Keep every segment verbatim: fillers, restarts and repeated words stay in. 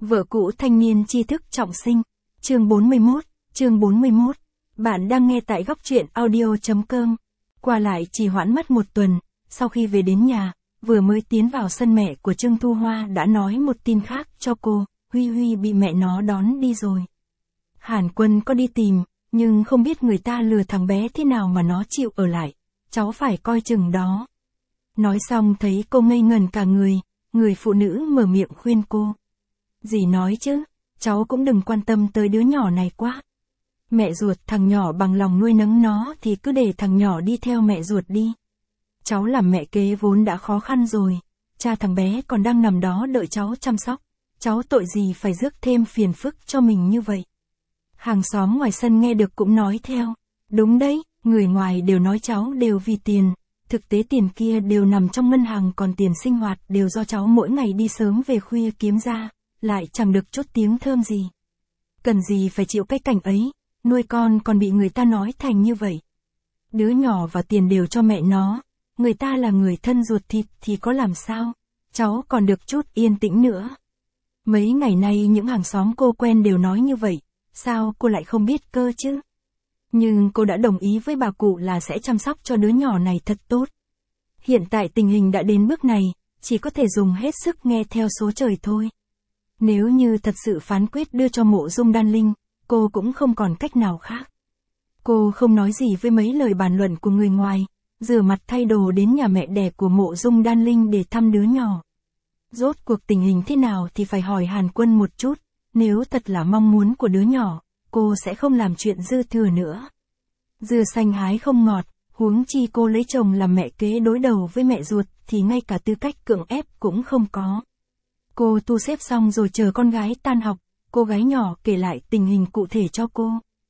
Vợ cũ thanh niên tri thức trọng sinh. Chương bốn mươi mốt, chương bốn mươi mốt. Bạn đang nghe tại góc truyện audio chấm com. Qua lại trì hoãn mất một tuần, sau khi về đến nhà, vừa mới tiến vào sân mẹ của Trương Thu Hoa đã nói một tin khác cho cô, Huy Huy bị mẹ nó đón đi rồi. Hàn Quân có đi tìm, nhưng không biết người ta lừa thằng bé thế nào mà nó chịu ở lại, cháu phải coi chừng đó. Nói xong thấy cô ngây ngần cả người, người phụ nữ mở miệng khuyên cô. Dì nói chứ, cháu cũng đừng quan tâm tới đứa nhỏ này quá. Mẹ ruột thằng nhỏ bằng lòng nuôi nấng nó thì cứ để thằng nhỏ đi theo mẹ ruột đi. Cháu làm mẹ kế vốn đã khó khăn rồi, cha thằng bé còn đang nằm đó đợi cháu chăm sóc, cháu tội gì phải rước thêm phiền phức cho mình như vậy. Hàng xóm ngoài sân nghe được cũng nói theo, đúng đấy, người ngoài đều nói cháu đều vì tiền, thực tế tiền kia đều nằm trong ngân hàng, còn tiền sinh hoạt đều do cháu mỗi ngày đi sớm về khuya kiếm ra, lại chẳng được chút tiếng thơm gì. Cần gì phải chịu cái cảnh ấy, nuôi con còn bị người ta nói thành như vậy. Đứa nhỏ và tiền đều cho mẹ nó, người ta là người thân ruột thịt thì có làm sao, cháu còn được chút yên tĩnh nữa. Mấy ngày nay những hàng xóm cô quen đều nói như vậy, sao cô lại không biết cơ chứ? Nhưng cô đã đồng ý với bà cụ là sẽ chăm sóc cho đứa nhỏ này thật tốt. Hiện tại tình hình đã đến bước này, chỉ có thể dùng hết sức nghe theo số trời thôi. Nếu như thật sự phán quyết đưa cho Mộ Dung Đan Linh, cô cũng không còn cách nào khác. Cô không nói gì với mấy lời bàn luận của người ngoài, rửa mặt thay đồ đến nhà mẹ đẻ của Mộ Dung Đan Linh để thăm đứa nhỏ. Rốt cuộc tình hình thế nào thì phải hỏi Hàn Quân một chút, nếu thật là mong muốn của đứa nhỏ, cô sẽ không làm chuyện dư thừa nữa. Dưa xanh hái không ngọt, huống chi cô lấy chồng làm mẹ kế đối đầu với mẹ ruột thì ngay cả tư cách cưỡng ép cũng không có. Cô thu xếp xong rồi chờ con gái tan học, cô gái nhỏ kể lại tình hình cụ thể cho cô.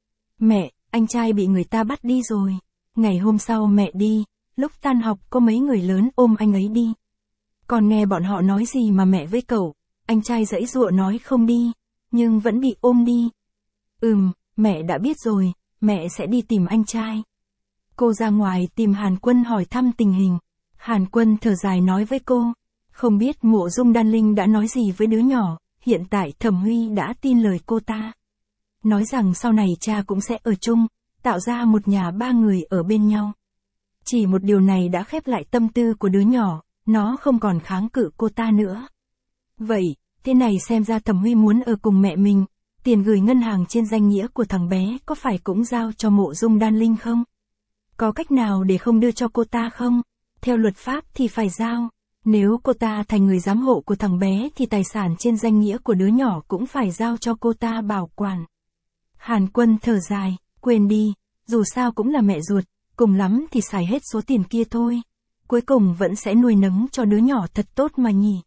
Mẹ, anh trai bị người ta bắt đi rồi. Ngày hôm sau mẹ đi, lúc tan học có mấy người lớn ôm anh ấy đi. Còn nghe bọn họ nói gì mà mẹ với cậu, anh trai giãy giụa nói không đi, nhưng vẫn bị ôm đi. Ừm, mẹ đã biết rồi, mẹ sẽ đi tìm anh trai. Cô ra ngoài tìm Hàn Quân hỏi thăm tình hình. Hàn Quân thở dài nói với cô, không biết Mộ Dung Đan Linh đã nói gì với đứa nhỏ, hiện tại Thẩm Huy đã tin lời cô ta. Nói rằng sau này cha cũng sẽ ở chung, tạo ra một nhà ba người ở bên nhau. Chỉ một điều này đã khép lại tâm tư của đứa nhỏ, nó không còn kháng cự cô ta nữa. Vậy, thế này xem ra Thẩm Huy muốn ở cùng mẹ mình, tiền gửi ngân hàng trên danh nghĩa của thằng bé có phải cũng giao cho Mộ Dung Đan Linh không? Có cách nào để không đưa cho cô ta không? Theo luật pháp thì phải giao. Nếu cô ta thành người giám hộ của thằng bé thì tài sản trên danh nghĩa của đứa nhỏ cũng phải giao cho cô ta bảo quản. Hàn Quân thở dài, quên đi, dù sao cũng là mẹ ruột, cùng lắm thì xài hết số tiền kia thôi. Cuối cùng vẫn sẽ nuôi nấng cho đứa nhỏ thật tốt mà nhỉ.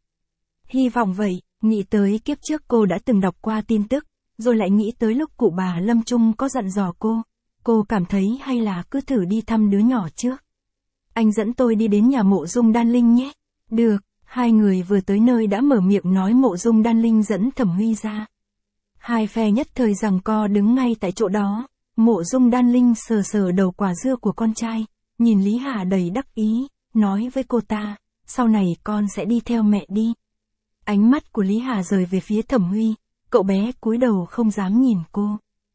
Hy vọng vậy, nghĩ tới kiếp trước cô đã từng đọc qua tin tức, rồi lại nghĩ tới lúc cụ bà lâm chung có dặn dò cô. Cô cảm thấy hay là cứ thử đi thăm đứa nhỏ trước. Anh dẫn tôi đi đến nhà Mộ Dung Đan Linh nhé. Được, hai người vừa tới nơi đã mở miệng nói Mộ Dung Đan Linh dẫn Thẩm Huy ra. Hai phe nhất thời giằng co đứng ngay tại chỗ đó, Mộ Dung Đan Linh sờ sờ đầu quả dưa của con trai, nhìn Lý Hà đầy đắc ý, nói với cô ta, sau này con sẽ đi theo mẹ đi. Ánh mắt của Lý Hà rời về phía Thẩm Huy, cậu bé cúi đầu không dám nhìn cô.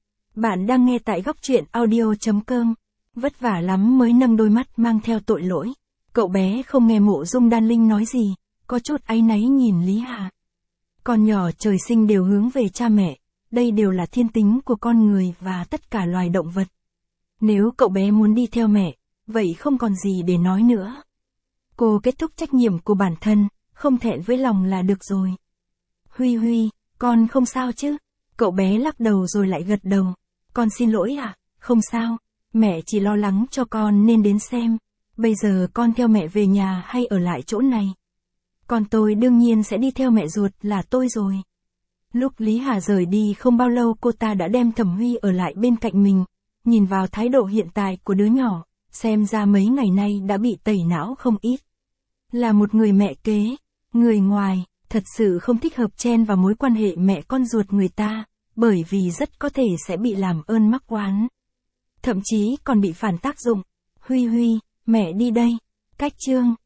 Bạn đang nghe tại góc truyện audio chấm com, vất vả lắm mới nâng đôi mắt mang theo tội lỗi. Cậu bé không nghe Mộ Dung Đan Linh nói gì, có chút áy náy nhìn Lý Hà. Con nhỏ trời sinh đều hướng về cha mẹ, đây đều là thiên tính của con người và tất cả loài động vật. Nếu cậu bé muốn đi theo mẹ, vậy không còn gì để nói nữa. Cô kết thúc trách nhiệm của bản thân, không thẹn với lòng là được rồi. Huy Huy, con không sao chứ? Cậu bé lắc đầu rồi lại gật đầu. Con xin lỗi ạ, à? Không sao, mẹ chỉ lo lắng cho con nên đến xem. Bây giờ con theo mẹ về nhà hay ở lại chỗ này? Con tôi đương nhiên sẽ đi theo mẹ ruột là tôi rồi. Lúc Lý Hà rời đi không bao lâu cô ta đã đem Thẩm Huy ở lại bên cạnh mình. Nhìn vào thái độ hiện tại của đứa nhỏ, xem ra mấy ngày nay đã bị tẩy não không ít. Là một người mẹ kế, người ngoài, thật sự không thích hợp chen vào mối quan hệ mẹ con ruột người ta, bởi vì rất có thể sẽ bị làm ơn mắc oán. Thậm chí còn bị phản tác dụng. Huy Huy, mẹ đi đây. Cách chương.